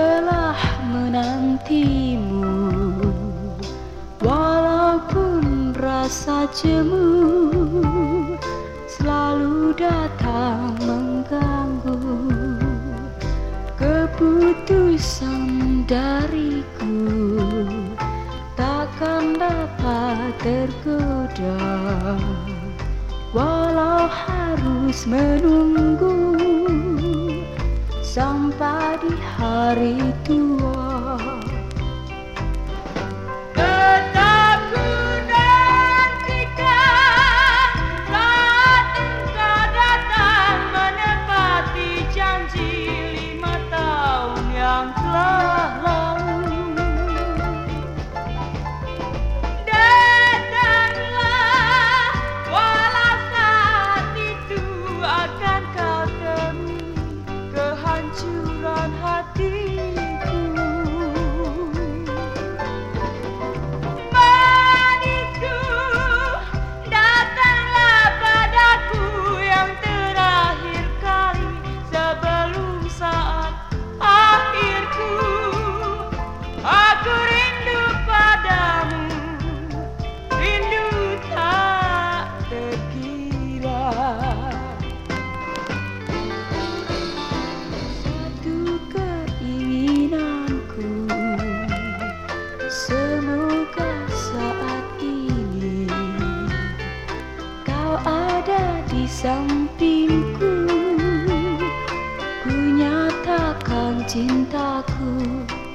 telah menantimu, walaupun rasa jemu selalu datang mengganggu. Keputusan dariku takkan dapat tergoda, walau harus menunggu sampai di hari tua. Tetap ku nantikan saat engkau datang menepati janji 5 tahun yang telah lalu. Datanglah walau saat itu akan kau temui kehancuran hatiku. Manisku, datanglah padaku yang terakhir kali sebelum saat akhirku. Aku rindu padamu, rindu tak terkira. Keinginanku, semoga saat ini kau ada di sampingku. Ku nyatakan cintaku